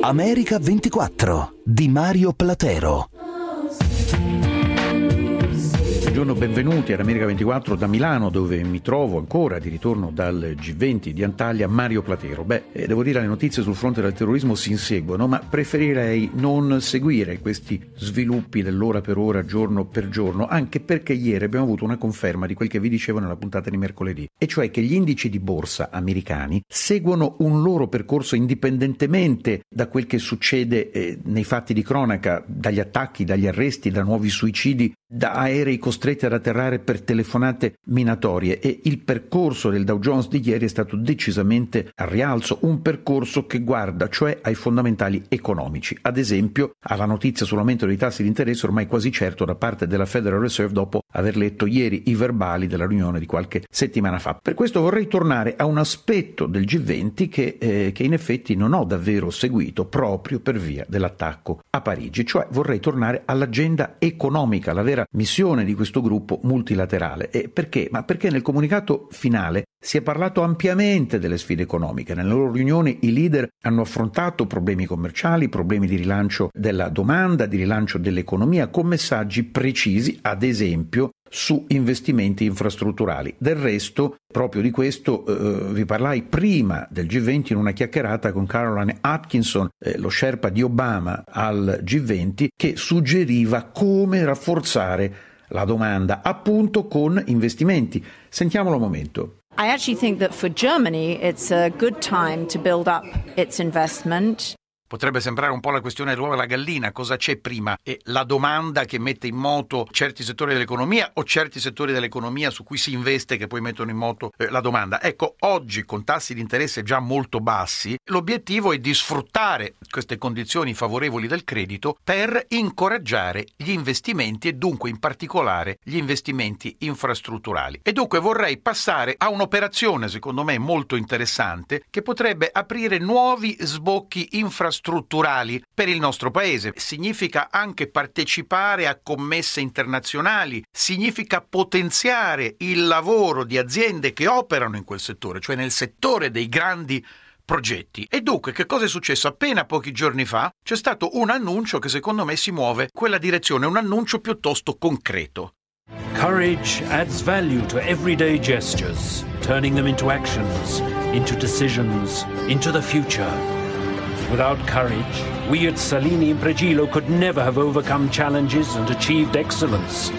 America 24 di Mario Platero. Buongiorno, benvenuti ad America 24 da Milano, dove mi trovo ancora di ritorno dal G20 di Antalya, Mario Platero. Devo dire, le notizie sul fronte del terrorismo si inseguono, ma preferirei non seguire questi sviluppi dell'ora per ora, giorno per giorno, anche perché ieri abbiamo avuto una conferma di quel che vi dicevo nella puntata di mercoledì, e cioè che gli indici di borsa americani seguono un loro percorso indipendentemente da quel che succede nei fatti di cronaca, dagli attacchi, dagli arresti, da nuovi suicidi, da aerei costretti ad atterrare per telefonate minatorie, e il percorso del Dow Jones di ieri è stato decisamente al rialzo, un percorso che guarda cioè ai fondamentali economici, ad esempio alla notizia sull'aumento dei tassi di interesse ormai quasi certo da parte della Federal Reserve dopo aver letto ieri i verbali della riunione di qualche settimana fa. Per questo vorrei tornare a un aspetto del G20 che in effetti non ho davvero seguito proprio per via dell'attacco a Parigi, cioè vorrei tornare all'agenda economica, la vera missione di questo gruppo multilaterale. E perché? Ma perché nel comunicato finale si è parlato ampiamente delle sfide economiche. Nelle loro riunioni i leader hanno affrontato problemi commerciali, problemi di rilancio della domanda, di rilancio dell'economia, con messaggi precisi, ad esempio su investimenti infrastrutturali. Del resto, proprio di questo vi parlai prima del G20 in una chiacchierata con Caroline Atkinson, lo sherpa di Obama al G20, che suggeriva come rafforzare la domanda, appunto con investimenti. Sentiamolo un momento. I actually think that for Germany it's a good time to build up its investment. Potrebbe sembrare un po' la questione dell'uovo e la gallina, cosa c'è prima? È la domanda che mette in moto certi settori dell'economia o certi settori dell'economia su cui si investe che poi mettono in moto la domanda? Ecco, oggi con tassi di interesse già molto bassi, l'obiettivo è di sfruttare queste condizioni favorevoli del credito per incoraggiare gli investimenti e dunque in particolare gli investimenti infrastrutturali. E dunque vorrei passare a un'operazione secondo me molto interessante che potrebbe aprire nuovi sbocchi infrastrutturali per il nostro paese. Significa anche partecipare a commesse internazionali, significa potenziare il lavoro di aziende che operano in quel settore, cioè nel settore dei grandi progetti. E dunque che cosa è successo? Appena pochi giorni fa c'è stato un annuncio che secondo me si muove in quella direzione, un annuncio piuttosto concreto. Courage adds value to everyday gestures, turning them into actions, into decisions, into the future. Without courage, we at Salini Impregilo could never have overcome challenges and achieved excellence.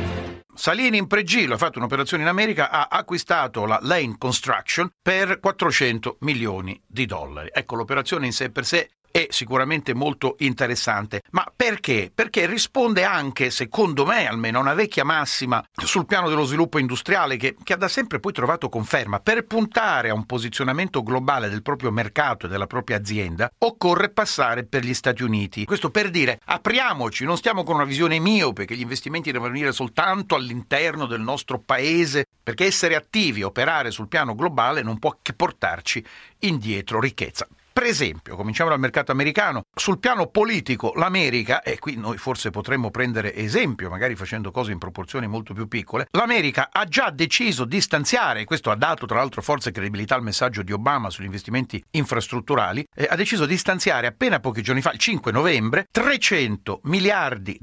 Salini Impregilo ha fatto un'operazione in America, ha acquistato la Lane Construction per $400 milioni. Ecco, l'operazione in sé per sé è sicuramente molto interessante. Ma perché? Perché risponde anche, secondo me almeno, a una vecchia massima sul piano dello sviluppo industriale che ha da sempre poi trovato conferma. Per puntare a un posizionamento globale del proprio mercato e della propria azienda occorre passare per gli Stati Uniti. Questo per dire, apriamoci, non stiamo con una visione miope che gli investimenti devono venire soltanto all'interno del nostro paese, perché essere attivi, operare sul piano globale non può che portarci indietro ricchezza. Per esempio, cominciamo dal mercato americano. Sul piano politico, l'America, e qui noi forse potremmo prendere esempio, magari facendo cose in proporzioni molto più piccole, l'America ha già deciso di stanziare, e questo ha dato tra l'altro forza e credibilità al messaggio di Obama sugli investimenti infrastrutturali, ha deciso di stanziare appena pochi giorni fa, il 5 novembre, $300 miliardi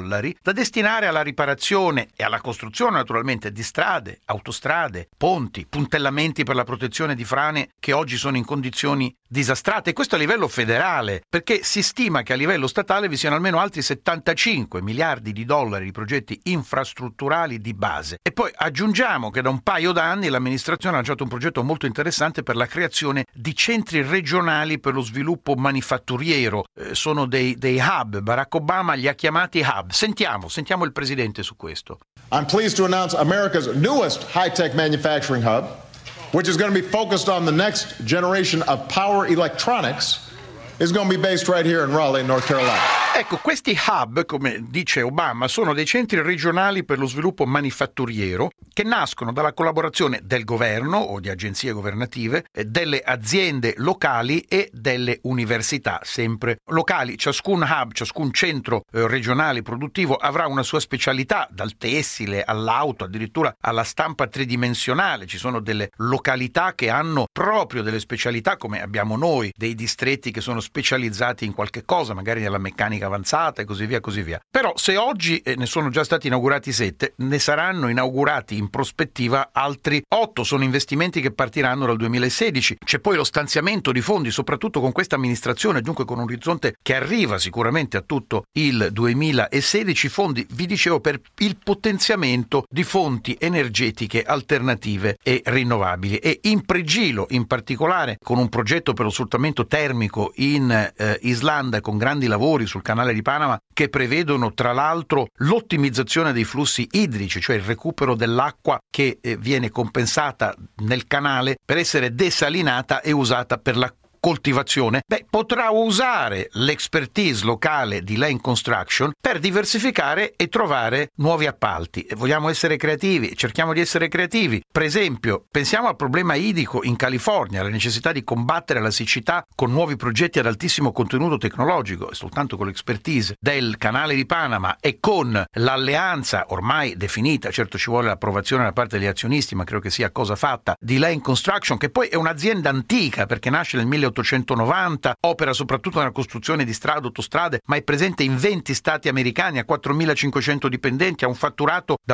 da destinare alla riparazione e alla costruzione naturalmente di strade, autostrade, ponti, puntellamenti per la protezione di frane che oggi sono in condizioni disastrate. E questo a livello federale, perché si stima che a livello statale vi siano almeno altri $75 miliardi di progetti infrastrutturali di base. E poi aggiungiamo che da un paio d'anni l'amministrazione ha lanciato un progetto molto interessante per la creazione di centri regionali per lo sviluppo manifatturiero. Sono dei hub, Barack Obama li ha chiamati hub. Sentiamo il presidente su questo. I'm pleased to announce America's newest high-tech manufacturing hub, which is going to be focused on the next generation of power electronics, is going to be based right here in Raleigh, North Carolina. Ecco, questi hub, come dice Obama, sono dei centri regionali per lo sviluppo manifatturiero che nascono dalla collaborazione del governo o di agenzie governative, delle aziende locali e delle università, sempre locali. Ciascun hub, ciascun centro regionale produttivo avrà una sua specialità, dal tessile all'auto, addirittura alla stampa tridimensionale. Ci sono delle località che hanno proprio delle specialità, come abbiamo noi, dei distretti che sono specializzati in qualche cosa, magari nella meccanica avanzata e così via, così via. Però se oggi ne sono già stati inaugurati 7, ne saranno inaugurati in prospettiva altri 8. Sono investimenti che partiranno dal 2016. C'è poi lo stanziamento di fondi, soprattutto con questa amministrazione, dunque con un orizzonte che arriva sicuramente a tutto il 2016, fondi, vi dicevo, per il potenziamento di fonti energetiche alternative e rinnovabili, e in pregilo in particolare con un progetto per lo sfruttamento termico in Islanda, con grandi lavori sul canale di Panama che prevedono tra l'altro l'ottimizzazione dei flussi idrici, cioè il recupero dell'acqua che viene compensata nel canale per essere desalinata e usata per la coltivazione. Potrà usare l'expertise locale di Lane Construction per diversificare e trovare nuovi appalti. E vogliamo essere creativi, cerchiamo di essere creativi. Per esempio, pensiamo al problema idrico in California, alla necessità di combattere la siccità con nuovi progetti ad altissimo contenuto tecnologico, e soltanto con l'expertise del canale di Panama e con l'alleanza ormai definita, certo ci vuole l'approvazione da parte degli azionisti, ma credo che sia cosa fatta, di Lane Construction, che poi è un'azienda antica perché nasce nel 1890, opera soprattutto nella costruzione di strade, autostrade, ma è presente in 20 stati americani, ha 4.500 dipendenti, ha un fatturato da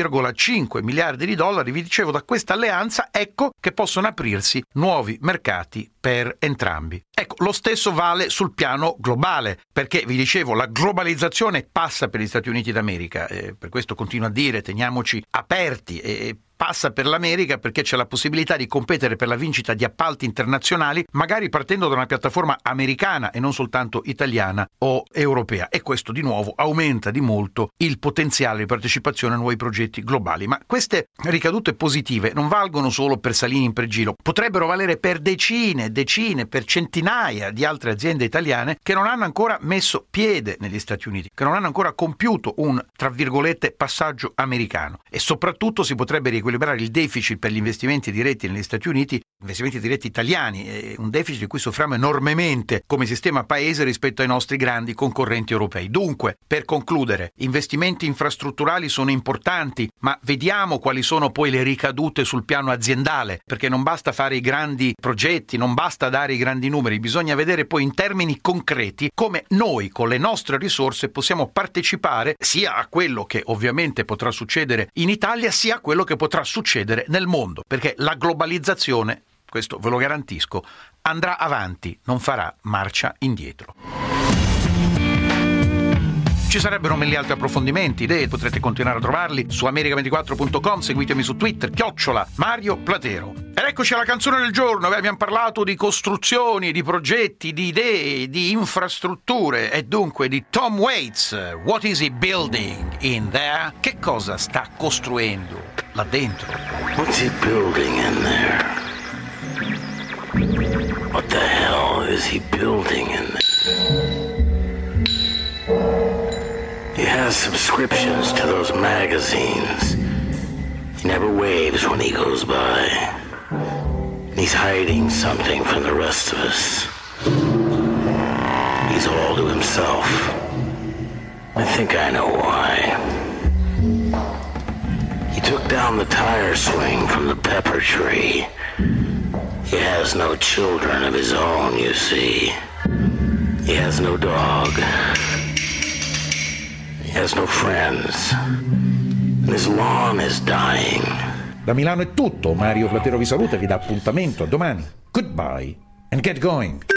1,5 miliardi di dollari. Vi dicevo, da questa alleanza ecco che possono aprirsi nuovi mercati per entrambi. Ecco, lo stesso vale sul piano globale, perché vi dicevo, la globalizzazione passa per gli Stati Uniti d'America, per questo continuo a dire teniamoci aperti, e passa per l'America perché c'è la possibilità di competere per la vincita di appalti internazionali, magari partendo da una piattaforma americana e non soltanto italiana o europea, e questo di nuovo aumenta di molto il potenziale di partecipazione a nuovi progetti globali. Ma queste ricadute positive non valgono solo per Salini in Pregilo, potrebbero valere per decine, per centinaia di altre aziende italiane che non hanno ancora messo piede negli Stati Uniti, che non hanno ancora compiuto un, tra virgolette, passaggio americano, e soprattutto si potrebbe riequilibrare il deficit per gli investimenti diretti negli Stati Uniti, investimenti diretti italiani, un deficit di cui soffriamo enormemente come sistema paese rispetto ai nostri grandi concorrenti europei. Dunque, per concludere, investimenti infrastrutturali sono importanti, ma vediamo quali sono poi le ricadute sul piano aziendale, perché non basta fare i grandi progetti, non basta dare i grandi numeri, bisogna vedere poi in termini concreti come noi con le nostre risorse possiamo partecipare sia a quello che ovviamente potrà succedere in Italia, sia a quello che potrà succedere nel mondo, perché la globalizzazione, questo ve lo garantisco, andrà avanti, non farà marcia indietro. Ci sarebbero mille altri approfondimenti, idee, potrete continuare a trovarli su America24.com, seguitemi su Twitter, @Mario Platero. Ed eccoci alla canzone del giorno. Abbiamo parlato di costruzioni, di progetti, di idee, di infrastrutture e dunque di Tom Waits. What is he building in there? Che cosa sta costruendo là dentro? What's he building in there? What the hell is he building in there? He has subscriptions to those magazines. He never waves when he goes by. He's hiding something from the rest of us. He's all to himself. I think I know why. He took down the tire swing from the pepper tree. He has no children of his own, you see. He has no dog. He has no friends. And his lawn is dying. Da Milano è tutto, Mario Platero vi saluta e vi dà appuntamento a domani. Goodbye and get going.